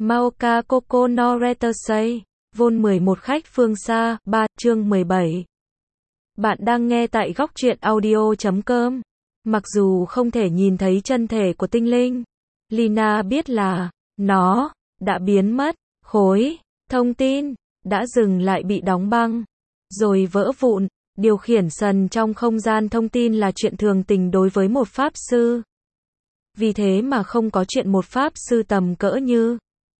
Maoka Koko no Retasei, Vol 11 khách phương xa, 3, chương 17. Bạn đang nghe tại góc truyện audio.com. Mặc dù không thể nhìn thấy chân thể của tinh linh, Lina biết là nó đã biến mất, khối thông tin đã dừng lại bị đóng băng, rồi vỡ vụn. Điều khiển sần trong không gian thông tin là chuyện thường tình đối với một pháp sư. Vì thế mà không có chuyện một pháp sư tầm cỡ như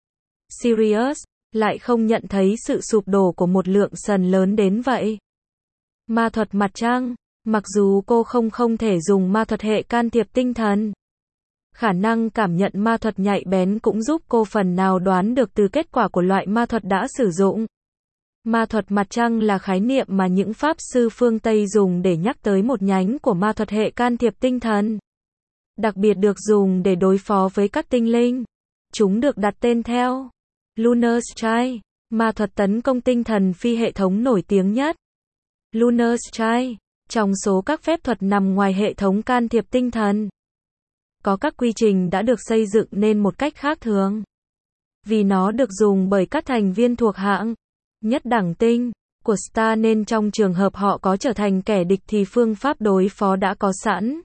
Sirius lại không nhận thấy sự sụp đổ của một lượng sần lớn đến vậy. Ma thuật mặt trăng, mặc dù cô không thể dùng ma thuật hệ can thiệp tinh thần, khả năng cảm nhận ma thuật nhạy bén cũng giúp cô phần nào đoán được từ kết quả của loại ma thuật đã sử dụng. Ma thuật mặt trăng là khái niệm mà những pháp sư phương Tây dùng để nhắc tới một nhánh của ma thuật hệ can thiệp tinh thần, đặc biệt được dùng để đối phó với các tinh linh. Chúng được đặt tên theo Lunar Strike, ma thuật tấn công tinh thần phi hệ thống nổi tiếng nhất. Lunar Strike, trong số các phép thuật nằm ngoài hệ thống can thiệp tinh thần, có các quy trình đã được xây dựng nên một cách khác thường. Vì nó được dùng bởi các thành viên thuộc hạng nhất đẳng tinh của Star nên trong trường hợp họ có trở thành kẻ địch thì phương pháp đối phó đã có sẵn.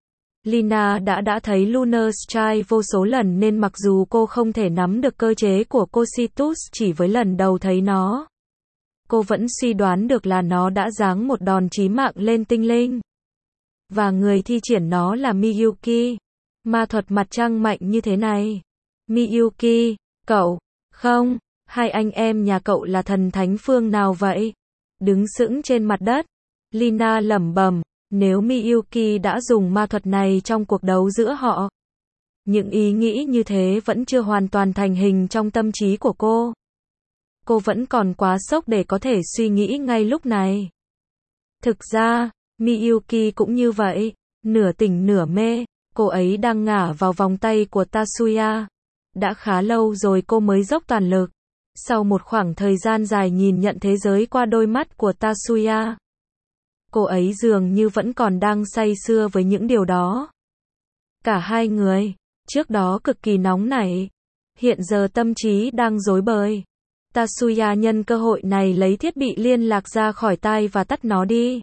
Lina đã thấy Lunar Strike vô số lần nên mặc dù cô không thể nắm được cơ chế của Cositus chỉ với lần đầu thấy nó, cô vẫn suy đoán được là nó đã giáng một đòn chí mạng lên tinh linh. Và người thi triển nó là Miyuki. Ma thuật mặt trăng mạnh như thế này. Miyuki, cậu, không, hai anh em nhà cậu là thần thánh phương nào vậy? Đứng sững trên mặt đất, Lina lẩm bẩm, nếu Miyuki đã dùng ma thuật này trong cuộc đấu giữa họ. Những ý nghĩ như thế vẫn chưa hoàn toàn thành hình trong tâm trí của cô. Cô vẫn còn quá sốc để có thể suy nghĩ ngay lúc này. Thực ra, Miyuki cũng như vậy, nửa tỉnh nửa mê, cô ấy đang ngả vào vòng tay của Tatsuya. Đã khá lâu rồi cô mới dốc toàn lực. Sau một khoảng thời gian dài nhìn nhận thế giới qua đôi mắt của Tatsuya, cô ấy dường như vẫn còn đang say sưa với những điều đó. Cả hai người, trước đó cực kỳ nóng nảy, hiện giờ tâm trí đang rối bời. Tatsuya nhân cơ hội này lấy thiết bị liên lạc ra khỏi tai và tắt nó đi.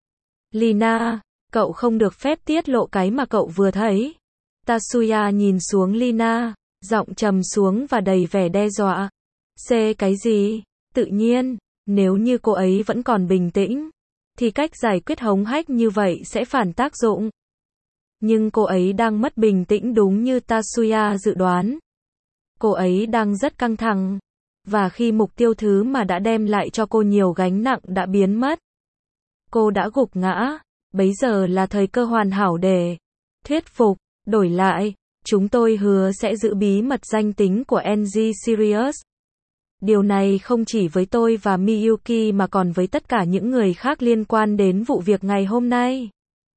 Lina, cậu không được phép tiết lộ cái mà cậu vừa thấy. Tatsuya nhìn xuống Lina, giọng trầm xuống và đầy vẻ đe dọa. Cái gì? Tự nhiên, nếu như cô ấy vẫn còn bình tĩnh, thì cách giải quyết hống hách như vậy sẽ phản tác dụng. Nhưng cô ấy đang mất bình tĩnh đúng như Tatsuya dự đoán. Cô ấy đang rất căng thẳng. Và khi mục tiêu thứ mà đã đem lại cho cô nhiều gánh nặng đã biến mất, cô đã gục ngã. Bấy giờ là thời cơ hoàn hảo để thuyết phục. Đổi lại, chúng tôi hứa sẽ giữ bí mật danh tính của NG Sirius. Điều này không chỉ với tôi và Miyuki mà còn với tất cả những người khác liên quan đến vụ việc ngày hôm nay.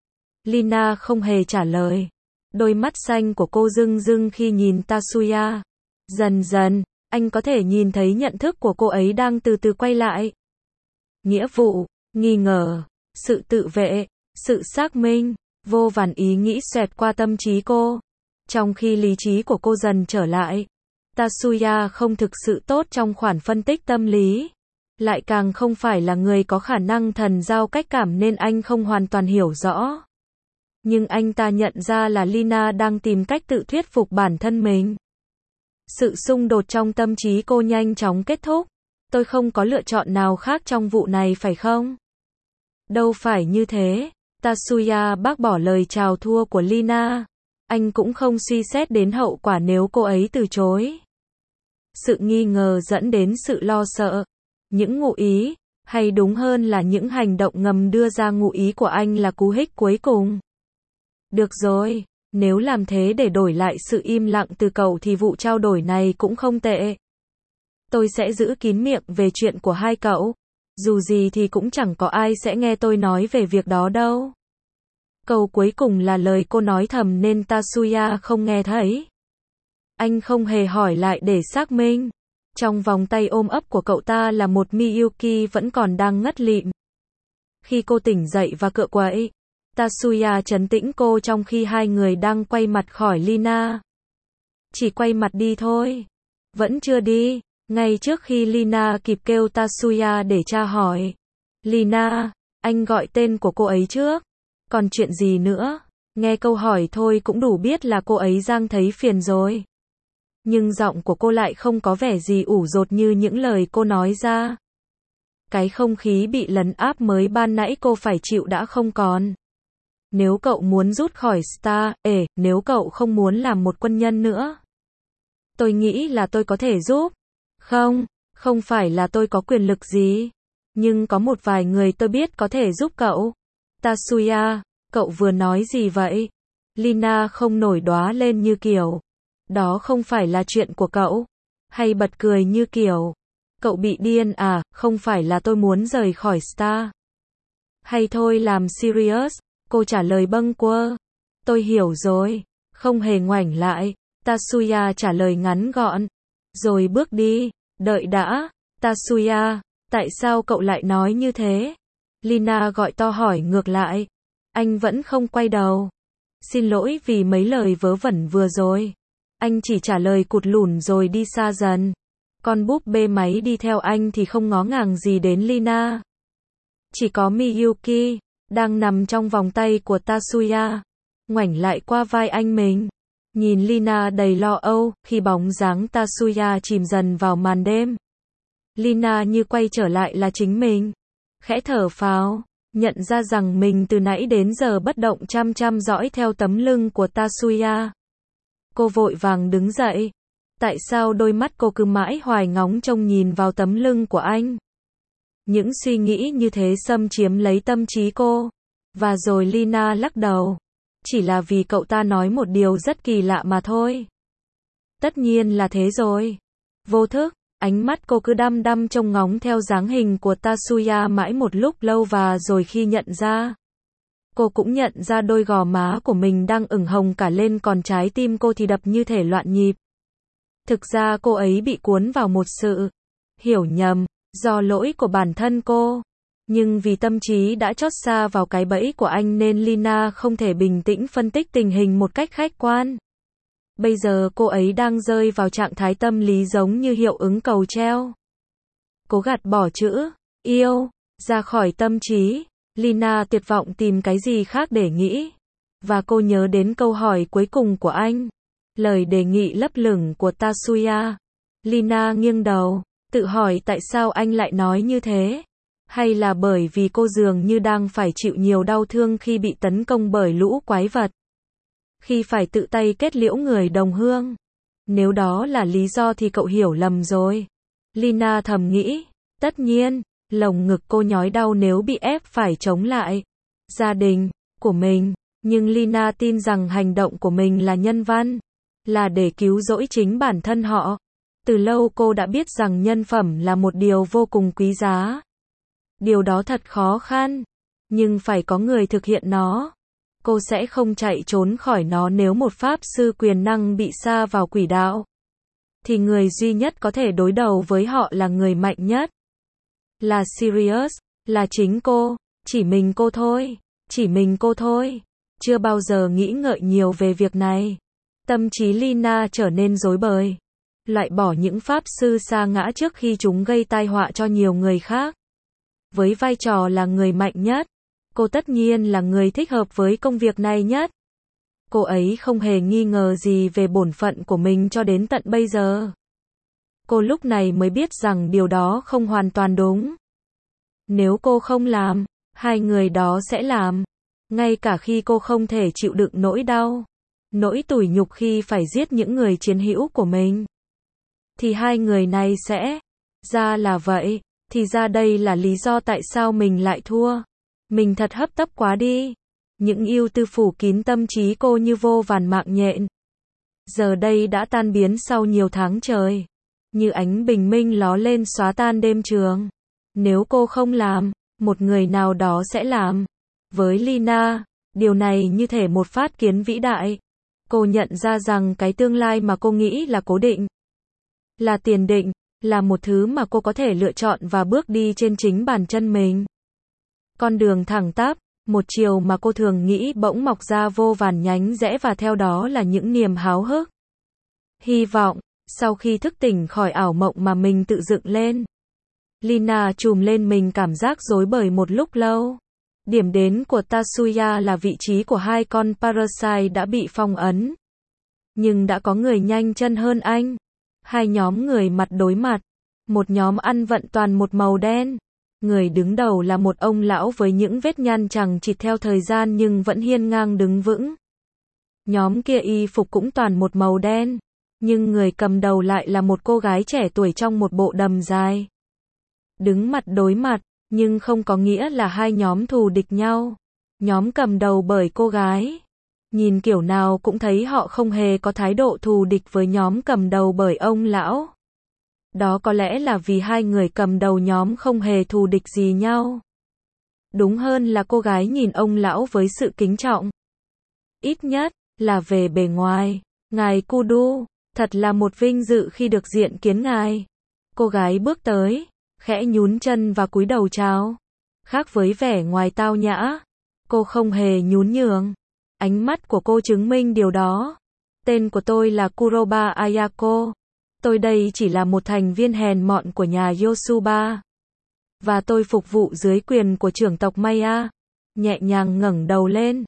Lina không hề trả lời. Đôi mắt xanh của cô rưng rưng khi nhìn Tatsuya. Dần dần, anh có thể nhìn thấy nhận thức của cô ấy đang từ từ quay lại. Nghĩa vụ, nghi ngờ, sự tự vệ, sự xác minh, vô vàn ý nghĩ xoẹt qua tâm trí cô. Trong khi lý trí của cô dần trở lại, Tatsuya không thực sự tốt trong khoản phân tích tâm lý. Lại càng không phải là người có khả năng thần giao cách cảm nên anh không hoàn toàn hiểu rõ. Nhưng anh ta nhận ra là Lina đang tìm cách tự thuyết phục bản thân mình. Sự xung đột trong tâm trí cô nhanh chóng kết thúc. Tôi không có lựa chọn nào khác trong vụ này phải không? Đâu phải như thế. Tatsuya bác bỏ lời chào thua của Lina. Anh cũng không suy xét đến hậu quả nếu cô ấy từ chối. Sự nghi ngờ dẫn đến sự lo sợ. Những ngụ ý, hay đúng hơn là những hành động ngầm đưa ra ngụ ý của anh là cú hích cuối cùng. Được rồi, nếu làm thế để đổi lại sự im lặng từ cậu thì vụ trao đổi này cũng không tệ. Tôi sẽ giữ kín miệng về chuyện của hai cậu. Dù gì thì cũng chẳng có ai sẽ nghe tôi nói về việc đó đâu. Câu cuối cùng là lời cô nói thầm nên Tatsuya không nghe thấy. Anh không hề hỏi lại để xác minh. Trong vòng tay ôm ấp của cậu ta là một Miyuki vẫn còn đang ngất lịm. Khi cô tỉnh dậy và cựa quậy, Tatsuya trấn tĩnh cô trong khi hai người đang quay mặt khỏi Lina. Chỉ quay mặt đi thôi. Vẫn chưa đi. Ngay trước khi Lina kịp kêu Tatsuya để tra hỏi. Lina, anh gọi tên của cô ấy trước. Còn chuyện gì nữa? Nghe câu hỏi thôi cũng đủ biết là cô ấy đang thấy phiền rồi. Nhưng giọng của cô lại không có vẻ gì ủ dột như những lời cô nói ra. Cái không khí bị lấn áp mới ban nãy cô phải chịu đã không còn. Nếu cậu muốn rút khỏi Star, nếu cậu không muốn làm một quân nhân nữa, tôi nghĩ là tôi có thể giúp. Không phải là tôi có quyền lực gì. Nhưng có một vài người tôi biết có thể giúp cậu. Tatsuya, cậu vừa nói gì vậy? Lina không nổi đoá lên như kiểu. Đó không phải là chuyện của cậu. Hay bật cười như kiểu. Cậu bị điên à, không phải là tôi muốn rời khỏi Star. Hay thôi làm serious, cô trả lời bâng quơ. Tôi hiểu rồi. Không hề ngoảnh lại. Tatsuya trả lời ngắn gọn. Rồi bước đi. Đợi đã. Tatsuya, tại sao cậu lại nói như thế? Lina gọi to hỏi ngược lại. Anh vẫn không quay đầu. Xin lỗi vì mấy lời vớ vẩn vừa rồi. Anh chỉ trả lời cụt lủn rồi đi xa dần. Con búp bê máy đi theo anh thì không ngó ngàng gì đến Lina. Chỉ có Miyuki, đang nằm trong vòng tay của Tatsuya, ngoảnh lại qua vai anh mình. Nhìn Lina đầy lo âu, khi bóng dáng Tatsuya chìm dần vào màn đêm. Lina như quay trở lại là chính mình. Khẽ thở phào, nhận ra rằng mình từ nãy đến giờ bất động chăm dõi theo tấm lưng của Tatsuya. Cô vội vàng đứng dậy. Tại sao đôi mắt cô cứ mãi hoài ngóng trông nhìn vào tấm lưng của anh? Những suy nghĩ như thế xâm chiếm lấy tâm trí cô. Và rồi Lina lắc đầu. Chỉ là vì cậu ta nói một điều rất kỳ lạ mà thôi. Tất nhiên là thế rồi. Vô thức, ánh mắt cô cứ đăm trông ngóng theo dáng hình của Tatsuya mãi một lúc lâu và rồi khi nhận ra. Cô cũng nhận ra đôi gò má của mình đang ửng hồng cả lên còn trái tim cô thì đập như thể loạn nhịp. Thực ra cô ấy bị cuốn vào một sự hiểu nhầm, do lỗi của bản thân cô. Nhưng vì tâm trí đã chót xa vào cái bẫy của anh nên Lina không thể bình tĩnh phân tích tình hình một cách khách quan. Bây giờ cô ấy đang rơi vào trạng thái tâm lý giống như hiệu ứng cầu treo. Cố gạt bỏ chữ yêu ra khỏi tâm trí. Lina tuyệt vọng tìm cái gì khác để nghĩ. Và cô nhớ đến câu hỏi cuối cùng của anh. Lời đề nghị lấp lửng của Tatsuya. Lina nghiêng đầu, tự hỏi tại sao anh lại nói như thế. Hay là bởi vì cô dường như đang phải chịu nhiều đau thương khi bị tấn công bởi lũ quái vật. Khi phải tự tay kết liễu người đồng hương. Nếu đó là lý do thì cậu hiểu lầm rồi. Lina thầm nghĩ. Tất nhiên, lồng ngực cô nhói đau nếu bị ép phải chống lại gia đình của mình. Nhưng Lina tin rằng hành động của mình là nhân văn. Là để cứu rỗi chính bản thân họ. Từ lâu cô đã biết rằng nhân phẩm là một điều vô cùng quý giá. Điều đó thật khó khăn. Nhưng phải có người thực hiện nó. Cô sẽ không chạy trốn khỏi nó nếu một pháp sư quyền năng bị sa vào quỷ đạo. Thì người duy nhất có thể đối đầu với họ là người mạnh nhất. Là Sirius, là chính cô, chỉ mình cô thôi, chỉ mình cô thôi. Chưa bao giờ nghĩ ngợi nhiều về việc này. Tâm trí Lina trở nên rối bời. Loại bỏ những pháp sư sa ngã trước khi chúng gây tai họa cho nhiều người khác. Với vai trò là người mạnh nhất, cô tất nhiên là người thích hợp với công việc này nhất. Cô ấy không hề nghi ngờ gì về bổn phận của mình cho đến tận bây giờ. Cô lúc này mới biết rằng điều đó không hoàn toàn đúng. Nếu cô không làm, hai người đó sẽ làm. Ngay cả khi cô không thể chịu đựng nỗi đau, nỗi tủi nhục khi phải giết những người chiến hữu của mình. Thì hai người này sẽ. Ra là vậy. Thì ra đây là lý do tại sao mình lại thua. Mình thật hấp tấp quá đi. Những ưu tư phủ kín tâm trí cô như vô vàn mạng nhện. Giờ đây đã tan biến sau nhiều tháng trời. Như ánh bình minh ló lên xóa tan đêm trường. Nếu cô không làm, một người nào đó sẽ làm. Với Lina, điều này như thể một phát kiến vĩ đại. Cô nhận ra rằng cái tương lai mà cô nghĩ là cố định, là tiền định, là một thứ mà cô có thể lựa chọn và bước đi trên chính bàn chân mình. Con đường thẳng tắp, một chiều mà cô thường nghĩ bỗng mọc ra vô vàn nhánh rẽ và theo đó là những niềm háo hức, hy vọng, Sau khi thức tỉnh khỏi ảo mộng mà mình tự dựng lên, Lina trùm lên mình cảm giác rối bời một lúc lâu. Điểm đến của Tatsuya là vị trí của hai con Parasite đã bị phong ấn. Nhưng đã có người nhanh chân hơn anh. Hai nhóm người mặt đối mặt. Một nhóm ăn vận toàn một màu đen. Người đứng đầu là một ông lão với những vết nhăn chằng chịt theo thời gian nhưng vẫn hiên ngang đứng vững. Nhóm kia y phục cũng toàn một màu đen. Nhưng người cầm đầu lại là một cô gái trẻ tuổi trong một bộ đầm dài. Đứng mặt đối mặt, nhưng không có nghĩa là hai nhóm thù địch nhau. Nhóm cầm đầu bởi cô gái. Nhìn kiểu nào cũng thấy họ không hề có thái độ thù địch với nhóm cầm đầu bởi ông lão. Đó có lẽ là vì hai người cầm đầu nhóm không hề thù địch gì nhau. Đúng hơn là cô gái nhìn ông lão với sự kính trọng. Ít nhất là về bề ngoài. Ngài Kudu, thật là một vinh dự khi được diện kiến ngài. Cô gái bước tới, khẽ nhún chân và cúi đầu chào. Khác với vẻ ngoài tao nhã, cô không hề nhún nhường. Ánh mắt của cô chứng minh điều đó. Tên của tôi là Kuroba Ayako. Tôi đây chỉ là một thành viên hèn mọn của nhà Yosuba. Và tôi phục vụ dưới quyền của trưởng tộc Maya. Nhẹ nhàng ngẩng đầu lên.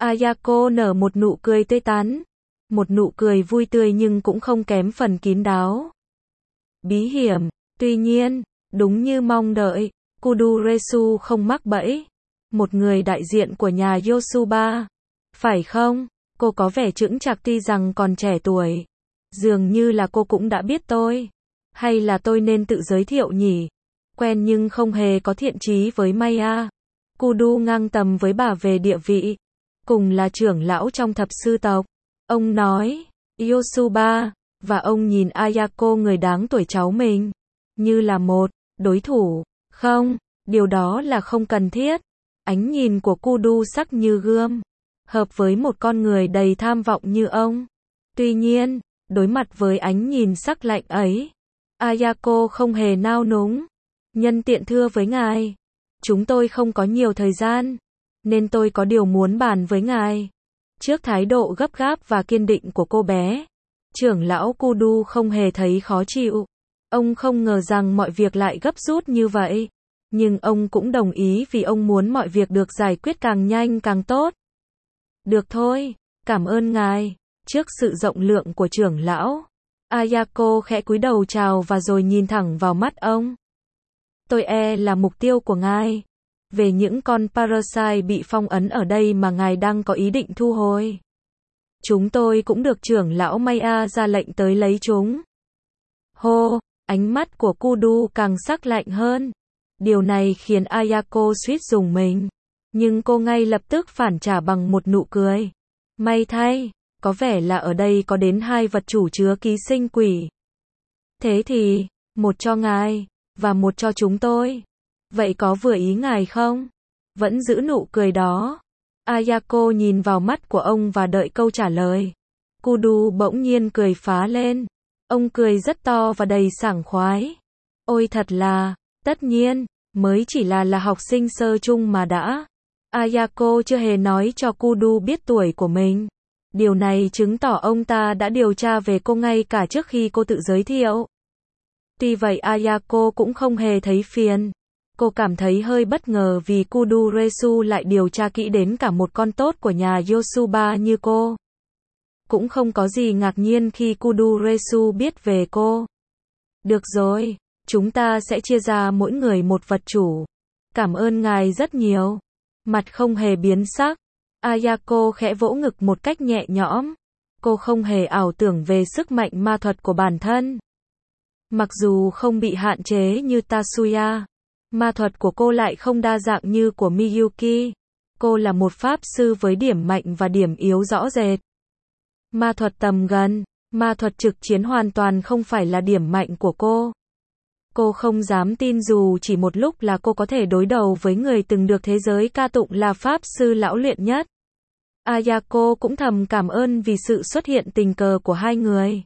Ayako nở một nụ cười tươi tắn. Một nụ cười vui tươi nhưng cũng không kém phần kín đáo. Bí hiểm. Tuy nhiên, đúng như mong đợi, Kuduresu không mắc bẫy. Một người đại diện của nhà Yosuba. Phải không? Cô có vẻ chững chạc tuy rằng còn trẻ tuổi. Dường như là cô cũng đã biết tôi. Hay là tôi nên tự giới thiệu nhỉ? Quen nhưng không hề có thiện chí với Maya. Kudu ngang tầm với bà về địa vị. Cùng là trưởng lão trong thập sư tộc. Ông nói, Yosuba, và ông nhìn Ayako người đáng tuổi cháu mình. Như là một đối thủ. Không, điều đó là không cần thiết. Ánh nhìn của Kudu sắc như gươm. Hợp với một con người đầy tham vọng như ông. Tuy nhiên, đối mặt với ánh nhìn sắc lạnh ấy, Ayako không hề nao núng. Nhân tiện thưa với ngài, chúng tôi không có nhiều thời gian, nên tôi có điều muốn bàn với ngài. Trước thái độ gấp gáp và kiên định của cô bé, trưởng lão Kudu không hề thấy khó chịu. Ông không ngờ rằng mọi việc lại gấp rút như vậy. Nhưng ông cũng đồng ý vì ông muốn mọi việc được giải quyết càng nhanh càng tốt. Được thôi, cảm ơn ngài. Trước sự rộng lượng của trưởng lão, Ayako khẽ cúi đầu chào và rồi nhìn thẳng vào mắt ông. Tôi là mục tiêu của ngài. Về những con Parasite bị phong ấn ở đây mà ngài đang có ý định thu hồi. Chúng tôi cũng được trưởng lão Maya ra lệnh tới lấy chúng. Hô, ánh mắt của Kudu càng sắc lạnh hơn. Điều này khiến Ayako suýt rùng mình. Nhưng cô ngay lập tức phản trả bằng một nụ cười. May thay, có vẻ là ở đây có đến hai vật chủ chứa ký sinh quỷ. Thế thì, một cho ngài, và một cho chúng tôi. Vậy có vừa ý ngài không? Vẫn giữ nụ cười đó. Ayako nhìn vào mắt của ông và đợi câu trả lời. Kudu bỗng nhiên cười phá lên. Ông cười rất to và đầy sảng khoái. Ôi thật là, tất nhiên, mới chỉ là học sinh sơ chung mà đã. Ayako chưa hề nói cho Kudu biết tuổi của mình. Điều này chứng tỏ ông ta đã điều tra về cô ngay cả trước khi cô tự giới thiệu. Tuy vậy Ayako cũng không hề thấy phiền. Cô cảm thấy hơi bất ngờ vì Kuduresu lại điều tra kỹ đến cả một con tốt của nhà Yosuba như cô. Cũng không có gì ngạc nhiên khi Kuduresu biết về cô. Được rồi, chúng ta sẽ chia ra mỗi người một vật chủ. Cảm ơn ngài rất nhiều. Mặt không hề biến sắc. Ayako khẽ vỗ ngực một cách nhẹ nhõm. Cô không hề ảo tưởng về sức mạnh ma thuật của bản thân. Mặc dù không bị hạn chế như Tatsuya, ma thuật của cô lại không đa dạng như của Miyuki. Cô là một pháp sư với điểm mạnh và điểm yếu rõ rệt. Ma thuật tầm gần, ma thuật trực chiến hoàn toàn không phải là điểm mạnh của cô. Cô không dám tin dù chỉ một lúc là cô có thể đối đầu với người từng được thế giới ca tụng là pháp sư lão luyện nhất. Ayako cũng thầm cảm ơn vì sự xuất hiện tình cờ của hai người.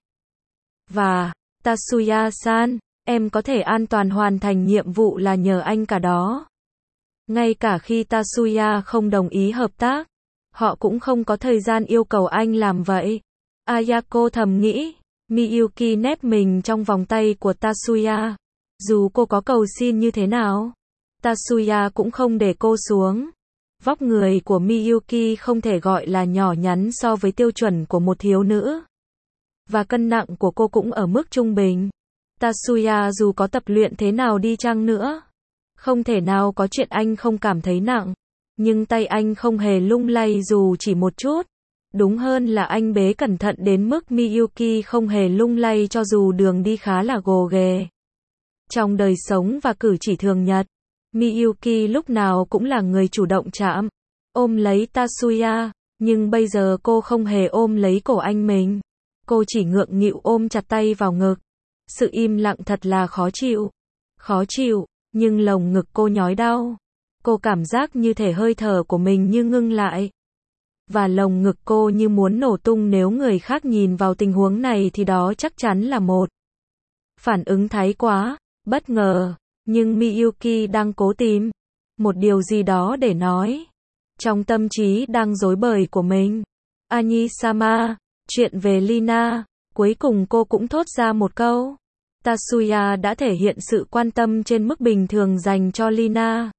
Và, Tatsuya-san, em có thể an toàn hoàn thành nhiệm vụ là nhờ anh cả đó. Ngay cả khi Tatsuya không đồng ý hợp tác, họ cũng không có thời gian yêu cầu anh làm vậy. Ayako thầm nghĩ, Miyuki nép mình trong vòng tay của Tatsuya. Dù cô có cầu xin như thế nào, Tatsuya cũng không để cô xuống. Vóc người của Miyuki không thể gọi là nhỏ nhắn so với tiêu chuẩn của một thiếu nữ. Và cân nặng của cô cũng ở mức trung bình. Tatsuya dù có tập luyện thế nào đi chăng nữa, không thể nào có chuyện anh không cảm thấy nặng. Nhưng tay anh không hề lung lay dù chỉ một chút. Đúng hơn là anh bế cẩn thận đến mức Miyuki không hề lung lay cho dù đường đi khá là gồ ghề. Trong đời sống và cử chỉ thường nhật, Miyuki lúc nào cũng là người chủ động chạm, ôm lấy Tatsuya, nhưng bây giờ cô không hề ôm lấy cổ anh mình. Cô chỉ ngượng nghịu ôm chặt tay vào ngực. Sự im lặng thật là khó chịu. Khó chịu, nhưng lồng ngực cô nhói đau. Cô cảm giác như thể hơi thở của mình như ngưng lại. Và lồng ngực cô như muốn nổ tung nếu người khác nhìn vào tình huống này thì đó chắc chắn là một phản ứng thái quá, bất ngờ. Nhưng Miyuki đang cố tìm một điều gì đó để nói. Trong tâm trí đang rối bời của mình. Ani-sama, chuyện về Lina, cuối cùng cô cũng thốt ra một câu. Tatsuya đã thể hiện sự quan tâm trên mức bình thường dành cho Lina.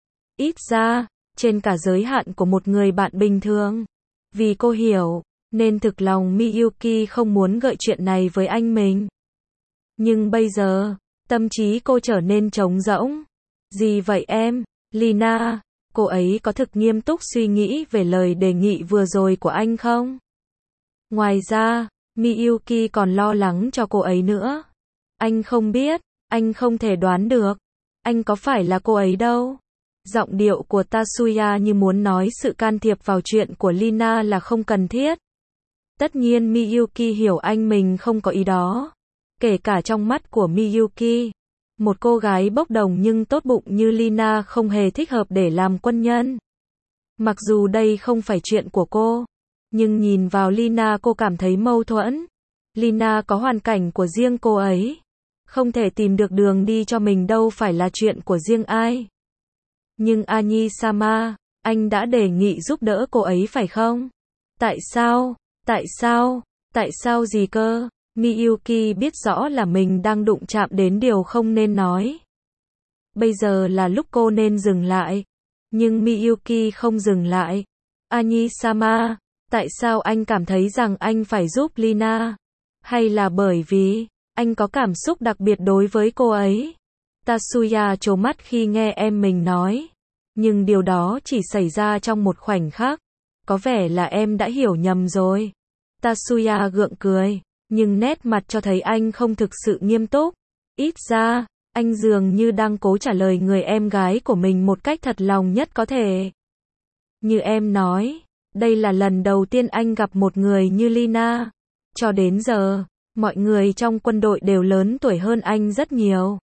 Ít ra, trên cả giới hạn của một người bạn bình thường. Vì cô hiểu, nên thực lòng Miyuki không muốn gợi chuyện này với anh mình. Nhưng bây giờ, tâm trí cô trở nên trống rỗng. Gì vậy em, Lina? Cô ấy có thực nghiêm túc suy nghĩ về lời đề nghị vừa rồi của anh không? Ngoài ra, Miyuki còn lo lắng cho cô ấy nữa. Anh không biết, anh không thể đoán được. Anh có phải là cô ấy đâu? Giọng điệu của Tatsuya như muốn nói sự can thiệp vào chuyện của Lina là không cần thiết. Tất nhiên Miyuki hiểu anh mình không có ý đó. Kể cả trong mắt của Miyuki, một cô gái bốc đồng nhưng tốt bụng như Lina không hề thích hợp để làm quân nhân. Mặc dù đây không phải chuyện của cô, nhưng nhìn vào Lina cô cảm thấy mâu thuẫn. Lina có hoàn cảnh của riêng cô ấy. Không thể tìm được đường đi cho mình đâu phải là chuyện của riêng ai. Nhưng Ani-sama, anh đã đề nghị giúp đỡ cô ấy phải không? Tại sao? Tại sao? Tại sao gì cơ? Miyuki biết rõ là mình đang đụng chạm đến điều không nên nói. Bây giờ là lúc cô nên dừng lại. Nhưng Miyuki không dừng lại. Ani-sama, tại sao anh cảm thấy rằng anh phải giúp Lina? Hay là bởi vì anh có cảm xúc đặc biệt đối với cô ấy? Tatsuya trố mắt khi nghe em mình nói. Nhưng điều đó chỉ xảy ra trong một khoảnh khắc. Có vẻ là em đã hiểu nhầm rồi. Tatsuya gượng cười, nhưng nét mặt cho thấy anh không thực sự nghiêm túc. Ít ra, anh dường như đang cố trả lời người em gái của mình một cách thật lòng nhất có thể. Như em nói, đây là lần đầu tiên anh gặp một người như Lina. Cho đến giờ, mọi người trong quân đội đều lớn tuổi hơn anh rất nhiều.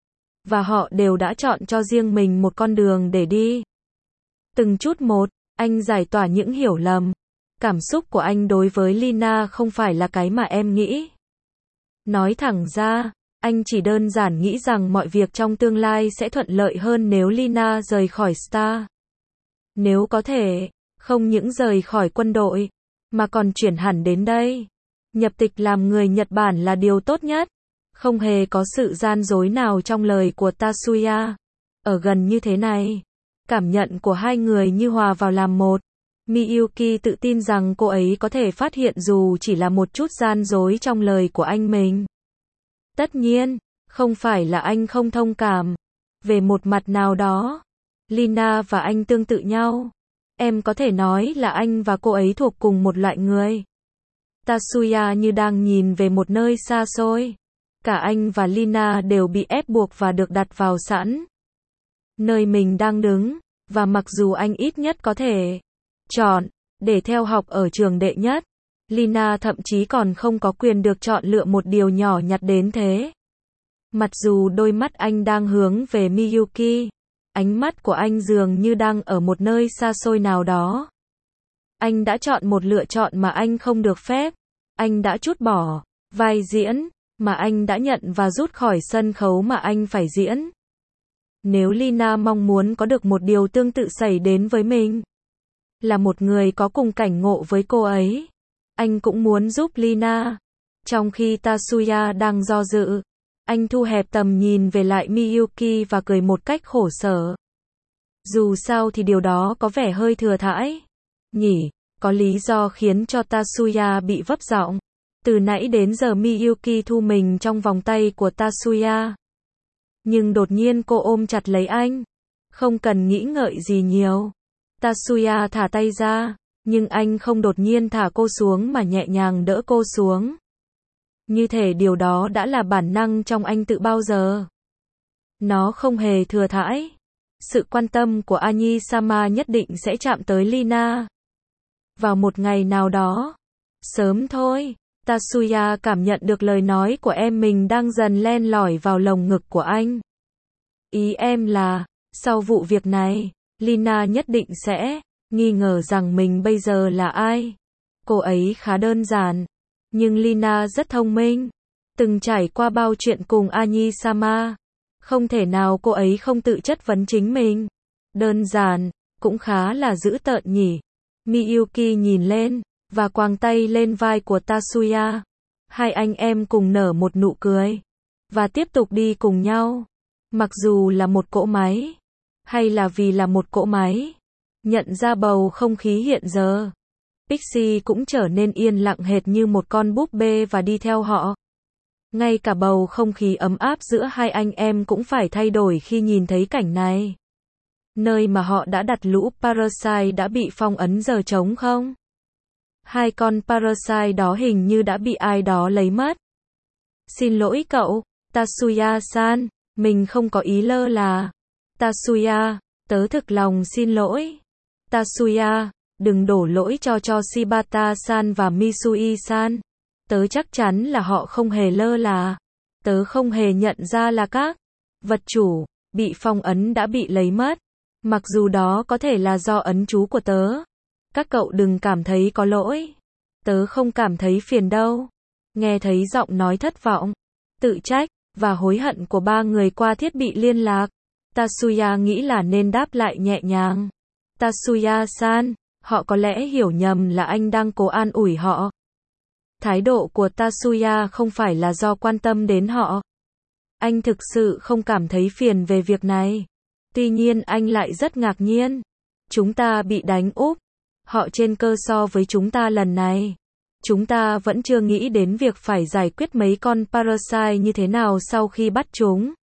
Và họ đều đã chọn cho riêng mình một con đường để đi. Từng chút một, anh giải tỏa những hiểu lầm. Cảm xúc của anh đối với Lina không phải là cái mà em nghĩ. Nói thẳng ra, anh chỉ đơn giản nghĩ rằng mọi việc trong tương lai sẽ thuận lợi hơn nếu Lina rời khỏi Star. Nếu có thể, không những rời khỏi quân đội, mà còn chuyển hẳn đến đây. Nhập tịch làm người Nhật Bản là điều tốt nhất. Không hề có sự gian dối nào trong lời của Tatsuya. Ở gần như thế này, cảm nhận của hai người như hòa vào làm một. Miyuki tự tin rằng cô ấy có thể phát hiện dù chỉ là một chút gian dối trong lời của anh mình. Tất nhiên, không phải là anh không thông cảm. Về một mặt nào đó, Lina và anh tương tự nhau. Em có thể nói là anh và cô ấy thuộc cùng một loại người. Tatsuya như đang nhìn về một nơi xa xôi. Cả anh và Lina đều bị ép buộc và được đặt vào sẵn nơi mình đang đứng, và mặc dù anh ít nhất có thể chọn để theo học ở trường đệ nhất, Lina thậm chí còn không có quyền được chọn lựa một điều nhỏ nhặt đến thế. Mặc dù đôi mắt anh đang hướng về Miyuki, ánh mắt của anh dường như đang ở một nơi xa xôi nào đó. Anh đã chọn một lựa chọn mà anh không được phép. Anh đã trút bỏ vai diễn mà anh đã nhận và rút khỏi sân khấu mà anh phải diễn. Nếu Lina mong muốn có được một điều tương tự xảy đến với mình, là một người có cùng cảnh ngộ với cô ấy, anh cũng muốn giúp Lina. Trong khi Tatsuya đang do dự, anh thu hẹp tầm nhìn về lại Miyuki và cười một cách khổ sở. Dù sao thì điều đó có vẻ hơi thừa thãi. Nhỉ, có lý do khiến cho Tatsuya bị vấp giọng. Từ nãy đến giờ Miyuki thu mình trong vòng tay của Tatsuya. Nhưng đột nhiên cô ôm chặt lấy anh. Không cần nghĩ ngợi gì nhiều. Tatsuya thả tay ra, nhưng anh không đột nhiên thả cô xuống mà nhẹ nhàng đỡ cô xuống. Như thể điều đó đã là bản năng trong anh từ bao giờ. Nó không hề thừa thãi. Sự quan tâm của Anji-sama nhất định sẽ chạm tới Lina. Vào một ngày nào đó. Sớm thôi. Tatsuya cảm nhận được lời nói của em mình đang dần len lỏi vào lồng ngực của anh. Ý em là, sau vụ việc này, Lina nhất định sẽ nghi ngờ rằng mình bây giờ là ai. Cô ấy khá đơn giản. Nhưng Lina rất thông minh. Từng trải qua bao chuyện cùng Anji-sama. Không thể nào cô ấy không tự chất vấn chính mình. Đơn giản, cũng khá là dữ tợn nhỉ. Miyuki nhìn lên, và quàng tay lên vai của Tatsuya. Hai anh em cùng nở một nụ cười. Và tiếp tục đi cùng nhau. Mặc dù là một cỗ máy. Hay là vì là một cỗ máy. Nhận ra bầu không khí hiện giờ. Pixie cũng trở nên yên lặng hệt như một con búp bê và đi theo họ. Ngay cả bầu không khí ấm áp giữa hai anh em cũng phải thay đổi khi nhìn thấy cảnh này. Nơi mà họ đã đặt lũ Parasite đã bị phong ấn giờ trống không? Hai con Parasite đó hình như đã bị ai đó lấy mất. Xin lỗi cậu, Tatsuya-san, mình không có ý lơ là. Tatsuya, tớ thực lòng xin lỗi. Tatsuya, đừng đổ lỗi cho Shibata-san và Misui-san. Tớ chắc chắn là họ không hề lơ là. Tớ không hề nhận ra là các vật chủ bị phong ấn đã bị lấy mất. Mặc dù đó có thể là do ấn chú của tớ. Các cậu đừng cảm thấy có lỗi. Tớ không cảm thấy phiền đâu. Nghe thấy giọng nói thất vọng, tự trách và hối hận của ba người qua thiết bị liên lạc. Tatsuya nghĩ là nên đáp lại nhẹ nhàng. Tatsuya-san, họ có lẽ hiểu nhầm là anh đang cố an ủi họ. Thái độ của Tatsuya không phải là do quan tâm đến họ. Anh thực sự không cảm thấy phiền về việc này. Tuy nhiên anh lại rất ngạc nhiên. Chúng ta bị đánh úp. Họ trên cơ so với chúng ta lần này. Chúng ta vẫn chưa nghĩ đến việc phải giải quyết mấy con Parasite như thế nào sau khi bắt chúng.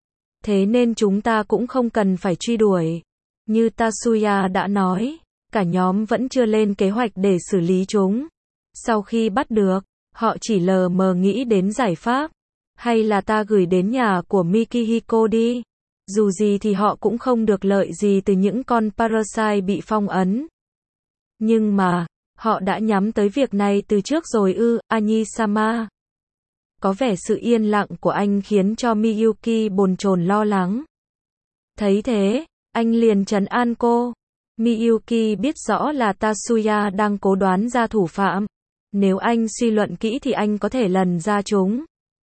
Thế nên chúng ta cũng không cần phải truy đuổi. Như Tatsuya đã nói, cả nhóm vẫn chưa lên kế hoạch để xử lý chúng. Sau khi bắt được, họ chỉ lờ mờ nghĩ đến giải pháp. Hay là ta gửi đến nhà của Mikihiko đi. Dù gì thì họ cũng không được lợi gì từ những con Parasite bị phong ấn. Nhưng mà, họ đã nhắm tới việc này từ trước rồi ư, Anji-sama. Có vẻ sự yên lặng của anh khiến cho Miyuki bồn chồn lo lắng. Thấy thế, anh liền trấn an cô. Miyuki biết rõ là Tatsuya đang cố đoán ra thủ phạm. Nếu anh suy luận kỹ thì anh có thể lần ra chúng.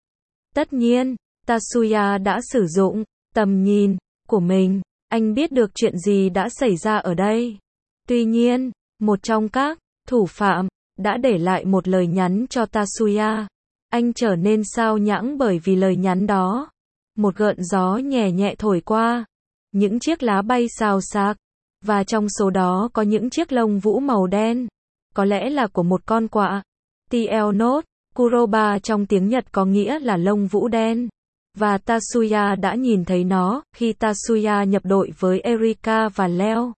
Tất nhiên, Tatsuya đã sử dụng tầm nhìn của mình. Anh biết được chuyện gì đã xảy ra ở đây. Tuy nhiên, một trong các thủ phạm đã để lại một lời nhắn cho Tatsuya. Anh trở nên xao nhãng bởi vì lời nhắn đó. Một gợn gió nhẹ nhẹ thổi qua. Những chiếc lá bay xào xạc. Và trong số đó có những chiếc lông vũ màu đen. Có lẽ là của một con quạ. TL Note, Kuroba trong tiếng Nhật có nghĩa là lông vũ đen. Và Tatsuya đã nhìn thấy nó khi Tatsuya nhập đội với Erika và Leo.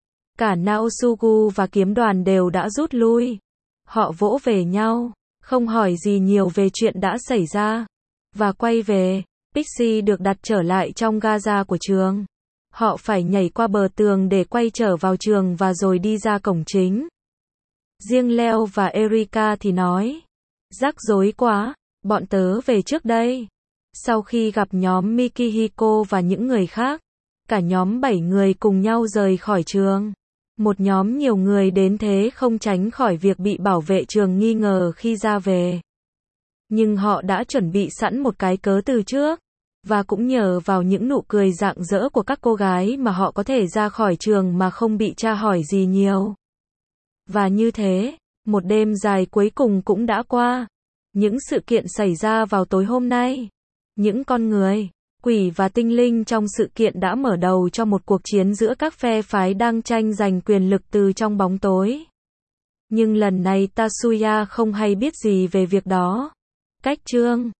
Cả Naosugu và kiếm đoàn đều đã rút lui. Họ vỗ về nhau, không hỏi gì nhiều về chuyện đã xảy ra. Và quay về, Pixie được đặt trở lại trong gaza của trường. Họ phải nhảy qua bờ tường để quay trở vào trường và rồi đi ra cổng chính. Riêng Leo và Erika thì nói, rắc rối quá, bọn tớ về trước đây. Sau khi gặp nhóm Mikihiko và những người khác, cả nhóm 7 người cùng nhau rời khỏi trường. Một nhóm nhiều người đến thế không tránh khỏi việc bị bảo vệ trường nghi ngờ khi ra về. Nhưng họ đã chuẩn bị sẵn một cái cớ từ trước. Và cũng nhờ vào những nụ cười rạng rỡ của các cô gái mà họ có thể ra khỏi trường mà không bị tra hỏi gì nhiều. Và như thế, một đêm dài cuối cùng cũng đã qua. Những sự kiện xảy ra vào tối hôm nay. Những con người, quỷ và tinh linh trong sự kiện đã mở đầu cho một cuộc chiến giữa các phe phái đang tranh giành quyền lực từ trong bóng tối. Nhưng lần này Tatsuya không hay biết gì về việc đó. Cách chương